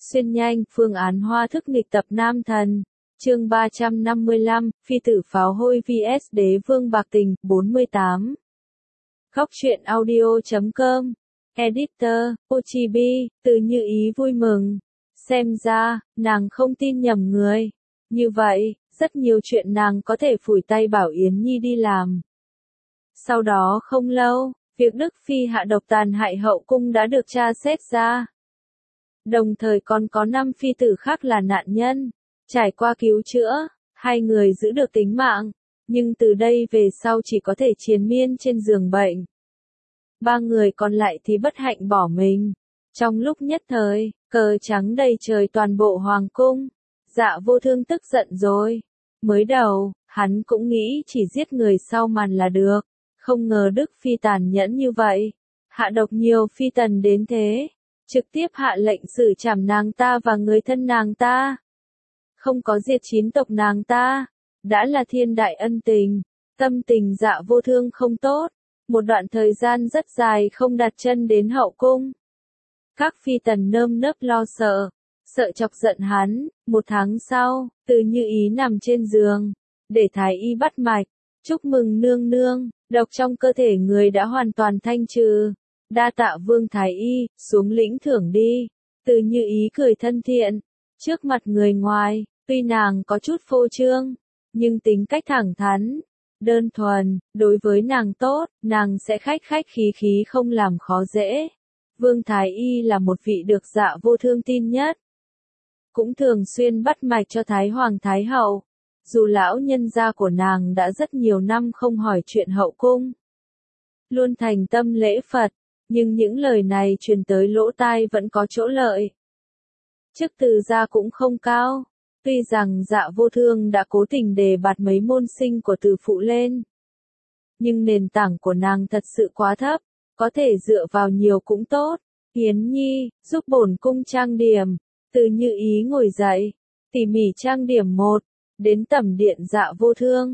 Xuyên nhanh, phương án hoa thức nghịch tập nam thần. Chương 355, phi tử pháo hôi vs đế vương bạc tình, 48. Góc truyện audio.com. Editor, Ochibi, từ Như Ý vui mừng. Xem ra, nàng không tin nhầm người. Như vậy, rất nhiều chuyện nàng có thể phủi tay bảo Yến Nhi đi làm. Sau đó không lâu, việc Đức Phi hạ độc tàn hại hậu cung đã được tra xét ra. Đồng thời còn có 5 phi tử khác là nạn nhân. Trải qua cứu chữa, 2 người giữ được tính mạng, nhưng từ đây về sau chỉ có thể triền miên trên giường bệnh. 3 người còn lại thì bất hạnh bỏ mình. Trong lúc nhất thời, cờ trắng đầy trời toàn bộ hoàng cung. Dạ Vô Thương tức giận rồi. Mới đầu, hắn cũng nghĩ chỉ giết người sau màn là được. Không ngờ Đức Phi tàn nhẫn như vậy. Hạ độc nhiều phi tần đến thế. Trực tiếp hạ lệnh xử trảm nàng ta và người thân nàng ta. Không có diệt 9 tộc nàng ta. Đã là thiên đại ân tình. Tâm tình Dạ Vô Thương không tốt. Một đoạn thời gian rất dài không đặt chân đến hậu cung. Các phi tần nơm nớp lo sợ. Sợ chọc giận hắn. 1 tháng sau, Từ Như Ý nằm trên giường. Để thái y bắt mạch. Chúc mừng nương nương, độc trong cơ thể người đã hoàn toàn thanh trừ. Đa tạ Vương thái y, xuống lĩnh thưởng đi. Từ Như Ý cười thân thiện. Trước mặt người ngoài, tuy nàng có chút phô trương, nhưng tính cách thẳng thắn, đơn thuần, đối với nàng tốt, nàng sẽ khách khách khí khí không làm khó dễ. Vương thái y là một vị được Dạ Vô Thương tin nhất. Cũng thường xuyên bắt mạch cho Thái Hoàng Thái Hậu. Dù lão nhân gia của nàng đã rất nhiều năm không hỏi chuyện hậu cung, luôn thành tâm lễ Phật, nhưng những lời này truyền tới lỗ tai vẫn có chỗ lợi. Chức từ gia cũng không cao, tuy rằng Dạ Vô Thương đã cố tình đề bạt mấy môn sinh của từ phụ lên, nhưng nền tảng của nàng thật sự quá thấp, có thể dựa vào nhiều cũng tốt. Yến Nhi, giúp bổn cung trang điểm. Từ Như Ý ngồi dậy, tỉ mỉ trang điểm đến tẩm điện Dạ Vô Thương.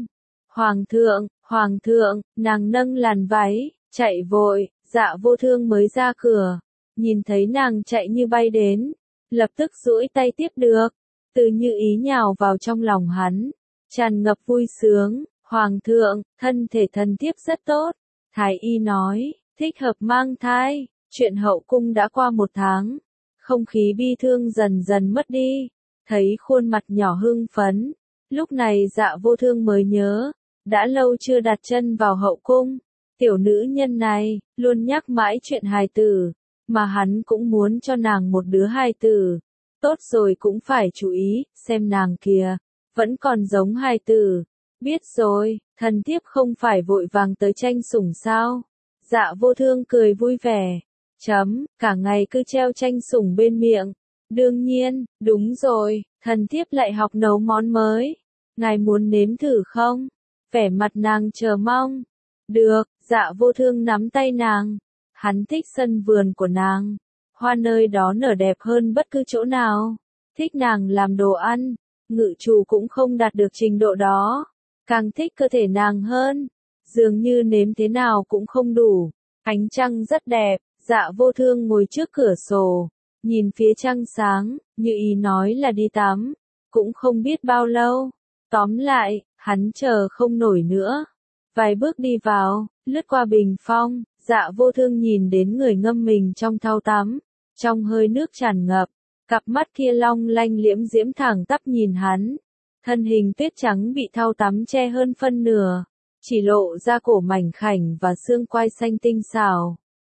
Hoàng thượng, nàng nâng làn váy, chạy vội. Dạ Vô Thương mới ra cửa, nhìn thấy nàng chạy như bay đến, lập tức duỗi tay tiếp được. Từ Như Ý nhào vào trong lòng hắn, tràn ngập vui sướng. Hoàng thượng, thân thể thần thiếp rất tốt. Thái y nói, thích hợp mang thai. Chuyện hậu cung đã qua 1 tháng, không khí bi thương dần dần mất đi. Thấy khuôn mặt nhỏ hưng phấn, lúc này Dạ Vô Thương mới nhớ, đã lâu chưa đặt chân vào hậu cung. Tiểu nữ nhân này, luôn nhắc mãi chuyện hài tử, mà hắn cũng muốn cho nàng một đứa hài tử. Tốt rồi cũng phải chú ý, xem nàng kìa, vẫn còn giống hài tử. Biết rồi, thần thiếp không phải vội vàng tới tranh sủng sao? Dạ Vô Thương cười vui vẻ. Cả ngày cứ treo tranh sủng bên miệng. Đương nhiên, đúng rồi, thần thiếp lại học nấu món mới. Ngài muốn nếm thử không? Vẻ mặt nàng chờ mong. Được, Dạ Vô Thương nắm tay nàng. Hắn thích sân vườn của nàng. Hoa nơi đó nở đẹp hơn bất cứ chỗ nào. Thích nàng làm đồ ăn. Ngự trù cũng không đạt được trình độ đó. Càng thích cơ thể nàng hơn. Dường như nếm thế nào cũng không đủ. Ánh trăng rất đẹp. Dạ Vô Thương ngồi trước cửa sổ, nhìn phía trăng sáng. Như Ý nói là đi tắm, cũng không biết bao lâu. Tóm lại, hắn chờ không nổi nữa. Vài bước đi vào, lướt qua bình phong, Dạ Vô Thương nhìn đến người ngâm mình trong thau tắm, trong hơi nước tràn ngập, cặp mắt kia long lanh liễm diễm thẳng tắp nhìn hắn. Thân hình tuyết trắng bị thau tắm che hơn phân nửa, chỉ lộ ra cổ mảnh khảnh và xương quai xanh tinh xảo.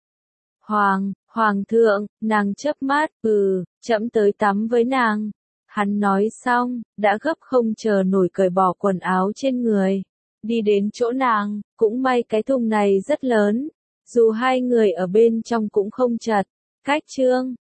Hoàng thượng, nàng chớp mắt, chậm tới tắm với nàng. Hắn nói xong, đã gấp không chờ nổi cởi bỏ quần áo trên người. Đi đến chỗ nàng, cũng may cái thùng này rất lớn. Dù 2 người ở bên trong cũng không chật. Cách trương,